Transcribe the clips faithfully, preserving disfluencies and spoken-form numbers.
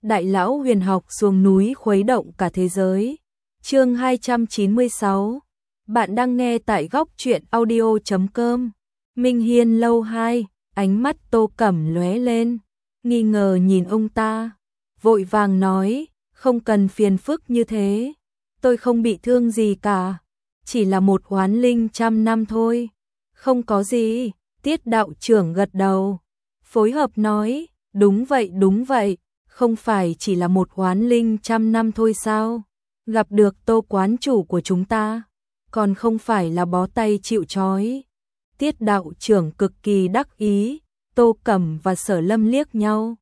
Đại lão huyền học xuống núi khuấy động cả thế giới. Chương hai trăm chín mươi sáu. Bạn đang nghe tại góc truyện audio chấm com. Minh Hiên lâu hai, ánh mắt Tô Cẩm lóe lên, nghi ngờ nhìn ông ta, vội vàng nói, không cần phiền phức như thế, tôi không bị thương gì cả, chỉ là một oán linh trăm năm thôi. Không có gì, Tiết đạo trưởng gật đầu, phối hợp nói, đúng vậy đúng vậy, không phải chỉ là một oán linh trăm năm thôi sao? Gặp được Tô quán chủ của chúng ta, còn không phải là bó tay chịu trói. Tiết đạo trưởng cực kỳ đắc ý, Tô Cẩm và Sở Lâm liếc nhau.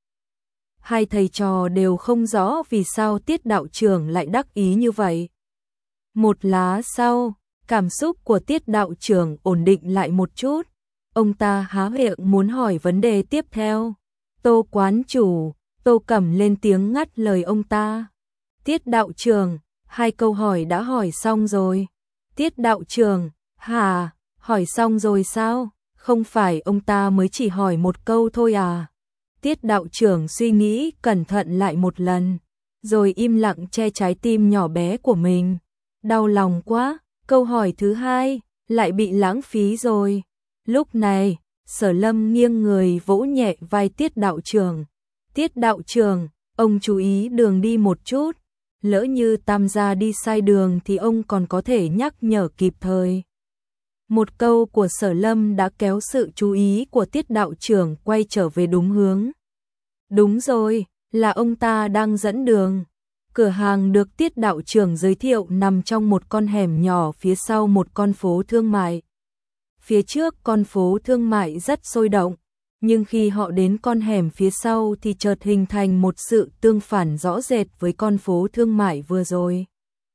Hai thầy trò đều không rõ vì sao Tiết đạo trưởng lại đắc ý như vậy. Một lá sau, cảm xúc của Tiết đạo trưởng ổn định lại một chút. Ông ta há miệng muốn hỏi vấn đề tiếp theo. Tô quán chủ, Tô Cẩm lên tiếng ngắt lời ông ta. Tiết đạo trưởng, hai câu hỏi đã hỏi xong rồi. Tiết đạo trưởng, hả, hỏi xong rồi sao? Không phải ông ta mới chỉ hỏi một câu thôi à? Tiết đạo trưởng suy nghĩ cẩn thận lại một lần, rồi im lặng che trái tim nhỏ bé của mình. Đau lòng quá, câu hỏi thứ hai lại bị lãng phí rồi. Lúc này, Sở Lâm nghiêng người vỗ nhẹ vai Tiết đạo trưởng. Tiết đạo trưởng, ông chú ý đường đi một chút, lỡ như Tam gia đi sai đường thì ông còn có thể nhắc nhở kịp thời. Một câu của Sở Lâm đã kéo sự chú ý của Tiết đạo trưởng quay trở về đúng hướng. Đúng rồi, là ông ta đang dẫn đường. Cửa hàng được Tiết đạo trưởng giới thiệu nằm trong một con hẻm nhỏ phía sau một con phố thương mại. Phía trước con phố thương mại rất sôi động, nhưng khi họ đến con hẻm phía sau thì chợt hình thành một sự tương phản rõ rệt với con phố thương mại vừa rồi.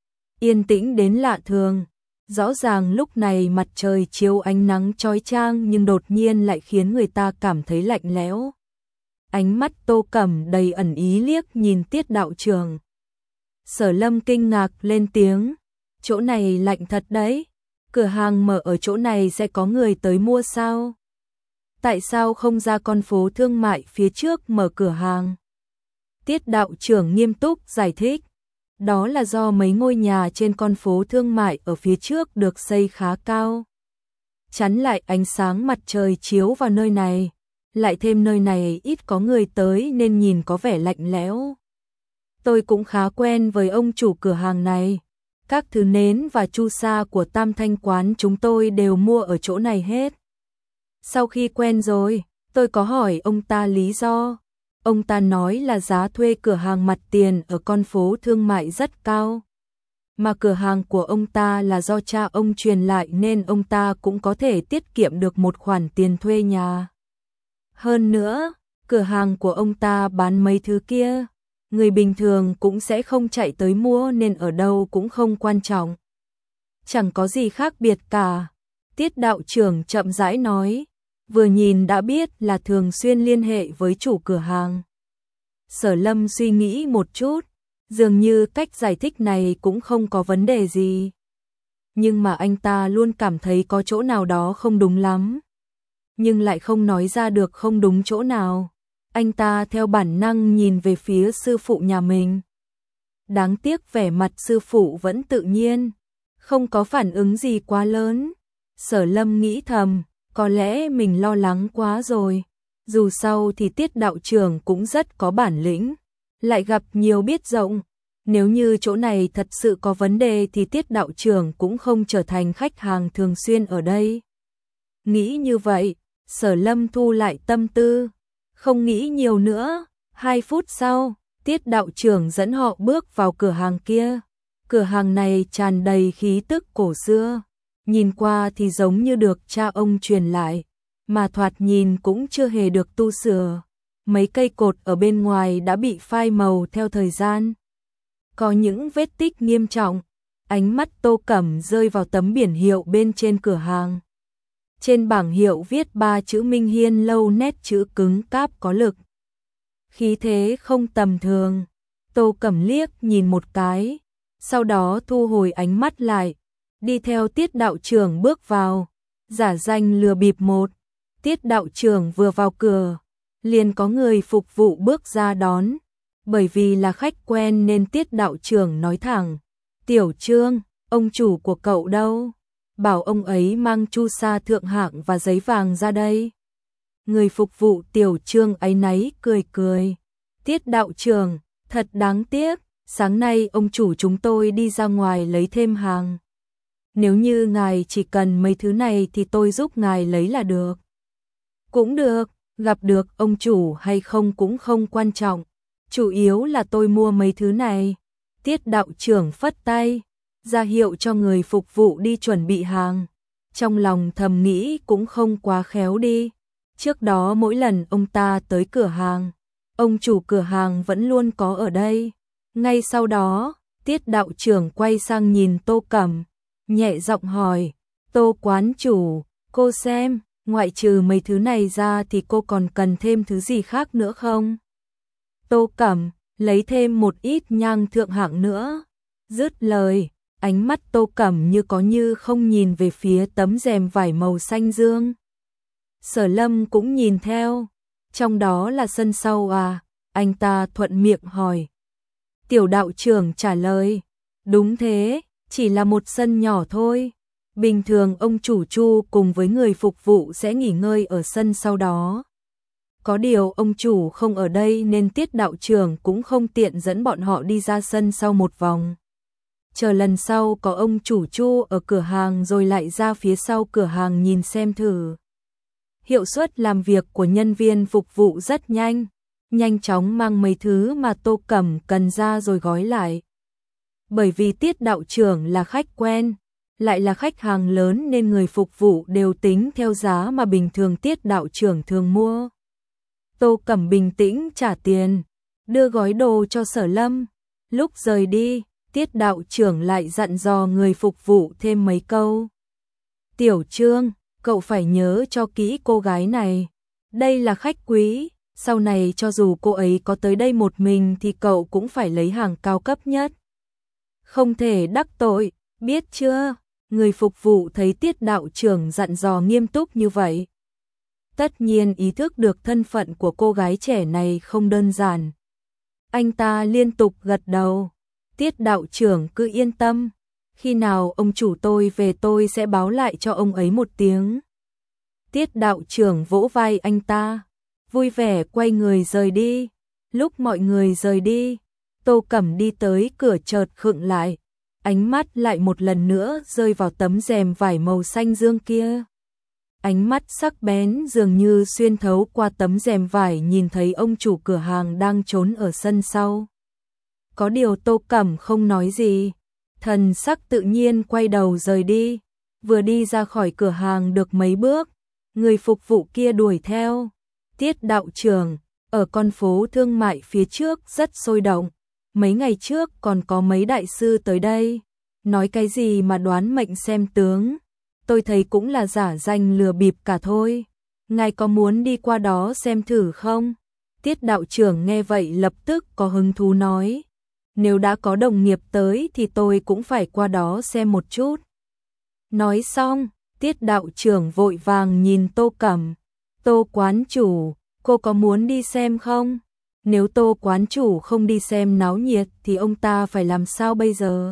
Yên tĩnh đến lạ thường, rõ ràng lúc này mặt trời chiếu ánh nắng chói chang nhưng đột nhiên lại khiến người ta cảm thấy lạnh lẽo. Ánh mắt Tô Cẩm đầy ẩn ý liếc nhìn Tiết đạo trưởng. Sở Lâm kinh ngạc lên tiếng, chỗ này lạnh thật đấy, cửa hàng mở ở chỗ này sẽ có người tới mua sao? Tại sao không ra con phố thương mại phía trước mở cửa hàng? Tiết đạo trưởng nghiêm túc giải thích, đó là do mấy ngôi nhà trên con phố thương mại ở phía trước được xây khá cao, chắn lại ánh sáng mặt trời chiếu vào nơi này, lại thêm nơi này ít có người tới nên nhìn có vẻ lạnh lẽo. Tôi cũng khá quen với ông chủ cửa hàng này, các thứ nến và chu sa của Tam Thanh quán chúng tôi đều mua ở chỗ này hết. Sau khi quen rồi, tôi có hỏi ông ta lý do. Ông ta nói là giá thuê cửa hàng mặt tiền ở con phố thương mại rất cao. Mà cửa hàng của ông ta là do cha ông truyền lại nên ông ta cũng có thể tiết kiệm được một khoản tiền thuê nhà. Hơn nữa, cửa hàng của ông ta bán mấy thứ kia, người bình thường cũng sẽ không chạy tới mua nên ở đâu cũng không quan trọng. Chẳng có gì khác biệt cả. Tiết đạo trưởng chậm rãi nói, vừa nhìn đã biết là thường xuyên liên hệ với chủ cửa hàng. Sở Lâm suy nghĩ một chút, dường như cách giải thích này cũng không có vấn đề gì. Nhưng mà anh ta luôn cảm thấy có chỗ nào đó không đúng lắm. Nhưng lại không nói ra được không đúng chỗ nào. Anh ta theo bản năng nhìn về phía sư phụ nhà mình. Đáng tiếc vẻ mặt sư phụ vẫn tự nhiên, không có phản ứng gì quá lớn. Sở Lâm nghĩ thầm, có lẽ mình lo lắng quá rồi. Dù sao thì Tiết đạo trưởng cũng rất có bản lĩnh, lại gặp nhiều biết rộng. Nếu như chỗ này thật sự có vấn đề thì Tiết đạo trưởng cũng không trở thành khách hàng thường xuyên ở đây. Nghĩ như vậy, Sở Lâm thu lại tâm tư, không nghĩ nhiều nữa. Hai phút sau, Tiết đạo trưởng dẫn họ bước vào cửa hàng kia. Cửa hàng này tràn đầy khí tức cổ xưa, nhìn qua thì giống như được cha ông truyền lại, mà thoạt nhìn cũng chưa hề được tu sửa. Mấy cây cột ở bên ngoài đã bị phai màu theo thời gian, có những vết tích nghiêm trọng. Ánh mắt Tô Cẩm rơi vào tấm biển hiệu bên trên cửa hàng. Trên bảng hiệu viết ba chữ Minh Hiên lâu, nét chữ cứng cáp có lực, khí thế không tầm thường. Tô Cẩm liếc nhìn một cái, sau đó thu hồi ánh mắt lại, đi theo Tiết đạo trưởng bước vào. Giả danh lừa bịp một. Tiết đạo trưởng vừa vào cửa, liền có người phục vụ bước ra đón. Bởi vì là khách quen nên Tiết đạo trưởng nói thẳng, Tiểu Trương, ông chủ của cậu đâu? Bảo ông ấy mang chu sa thượng hạng và giấy vàng ra đây. Người phục vụ Tiểu Trương áy náy cười cười. Tiết đạo trưởng, thật đáng tiếc, sáng nay ông chủ chúng tôi đi ra ngoài lấy thêm hàng. Nếu như ngài chỉ cần mấy thứ này thì tôi giúp ngài lấy là được. Cũng được, gặp được ông chủ hay không cũng không quan trọng. Chủ yếu là tôi mua mấy thứ này. Tiết đạo trưởng phất tay, ra hiệu cho người phục vụ đi chuẩn bị hàng. Trong lòng thầm nghĩ cũng không quá khéo đi. Trước đó mỗi lần ông ta tới cửa hàng, ông chủ cửa hàng vẫn luôn có ở đây. Ngay sau đó, Tiết đạo trưởng quay sang nhìn Tô Cẩm, nhẹ giọng hỏi, Tô quán chủ, cô xem, ngoại trừ mấy thứ này ra thì cô còn cần thêm thứ gì khác nữa không? Tô Cẩm, lấy thêm một ít nhang thượng hạng nữa. Dứt lời, ánh mắt Tô Cẩm như có như không nhìn về phía tấm rèm vải màu xanh dương. Sở Lâm cũng nhìn theo, trong đó là sân sau à, anh ta thuận miệng hỏi. Tiểu đạo trưởng trả lời, đúng thế, chỉ là một sân nhỏ thôi. Bình thường ông chủ Chu cùng với người phục vụ sẽ nghỉ ngơi ở sân sau đó. Có điều ông chủ không ở đây nên Tiết đạo trưởng cũng không tiện dẫn bọn họ đi ra sân sau một vòng. Chờ lần sau có ông chủ Chu ở cửa hàng rồi lại ra phía sau cửa hàng nhìn xem thử. Hiệu suất làm việc của nhân viên phục vụ rất nhanh, nhanh chóng mang mấy thứ mà Tô Cẩm cần ra rồi gói lại. Bởi vì Tiết đạo trưởng là khách quen, lại là khách hàng lớn nên người phục vụ đều tính theo giá mà bình thường Tiết đạo trưởng thường mua. Tô Cẩm bình tĩnh trả tiền, đưa gói đồ cho Sở Lâm. Lúc rời đi, Tiết đạo trưởng lại dặn dò người phục vụ thêm mấy câu. Tiểu Trương, cậu phải nhớ cho kỹ cô gái này. Đây là khách quý, sau này cho dù cô ấy có tới đây một mình thì cậu cũng phải lấy hàng cao cấp nhất. Không thể đắc tội, biết chưa? Người phục vụ thấy Tiết đạo trưởng dặn dò nghiêm túc như vậy. Tất nhiên ý thức được thân phận của cô gái trẻ này không đơn giản. Anh ta liên tục gật đầu. Tiết đạo trưởng cứ yên tâm. Khi nào ông chủ tôi về tôi sẽ báo lại cho ông ấy một tiếng. Tiết đạo trưởng vỗ vai anh ta, vui vẻ quay người rời đi. Lúc mọi người rời đi, Tô Cẩm đi tới cửa chợt khựng lại. Ánh mắt lại một lần nữa rơi vào tấm rèm vải màu xanh dương kia. Ánh mắt sắc bén dường như xuyên thấu qua tấm rèm vải nhìn thấy ông chủ cửa hàng đang trốn ở sân sau. Có điều Tô Cẩm không nói gì, thần sắc tự nhiên quay đầu rời đi. Vừa đi ra khỏi cửa hàng được mấy bước, người phục vụ kia đuổi theo. Tiết đạo trưởng, ở con phố thương mại phía trước rất sôi động. Mấy ngày trước còn có mấy đại sư tới đây. Nói cái gì mà đoán mệnh xem tướng. Tôi thấy cũng là giả danh lừa bịp cả thôi. Ngài có muốn đi qua đó xem thử không? Tiết đạo trưởng nghe vậy lập tức có hứng thú nói. Nếu đã có đồng nghiệp tới thì tôi cũng phải qua đó xem một chút. Nói xong, Tiết đạo trưởng vội vàng nhìn Tô Cẩm. Tô quán chủ, cô có muốn đi xem không? Nếu Tô quán chủ không đi xem náo nhiệt thì ông ta phải làm sao bây giờ?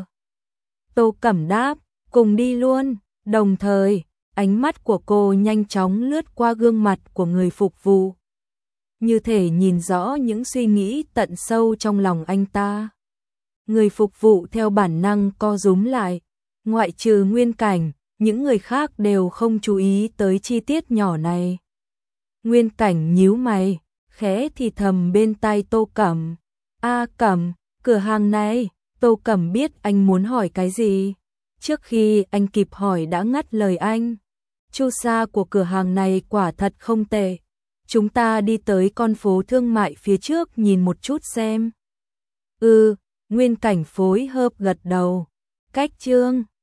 Tô Cẩm đáp, cùng đi luôn. Đồng thời, ánh mắt của cô nhanh chóng lướt qua gương mặt của người phục vụ. Như thể nhìn rõ những suy nghĩ tận sâu trong lòng anh ta. Người phục vụ theo bản năng co rúm lại. Ngoại trừ Nguyên Cảnh, những người khác đều không chú ý tới chi tiết nhỏ này. Nguyên Cảnh nhíu mày, khẽ thì thầm bên tai Tô Cẩm. A Cẩm, cửa hàng này. Tô Cẩm biết anh muốn hỏi cái gì. Trước khi anh kịp hỏi đã ngắt lời anh. Chu sa của cửa hàng này quả thật không tệ. Chúng ta đi tới con phố thương mại phía trước nhìn một chút xem. Ừ, Nguyên Cảnh phối hợp gật đầu. Cách chương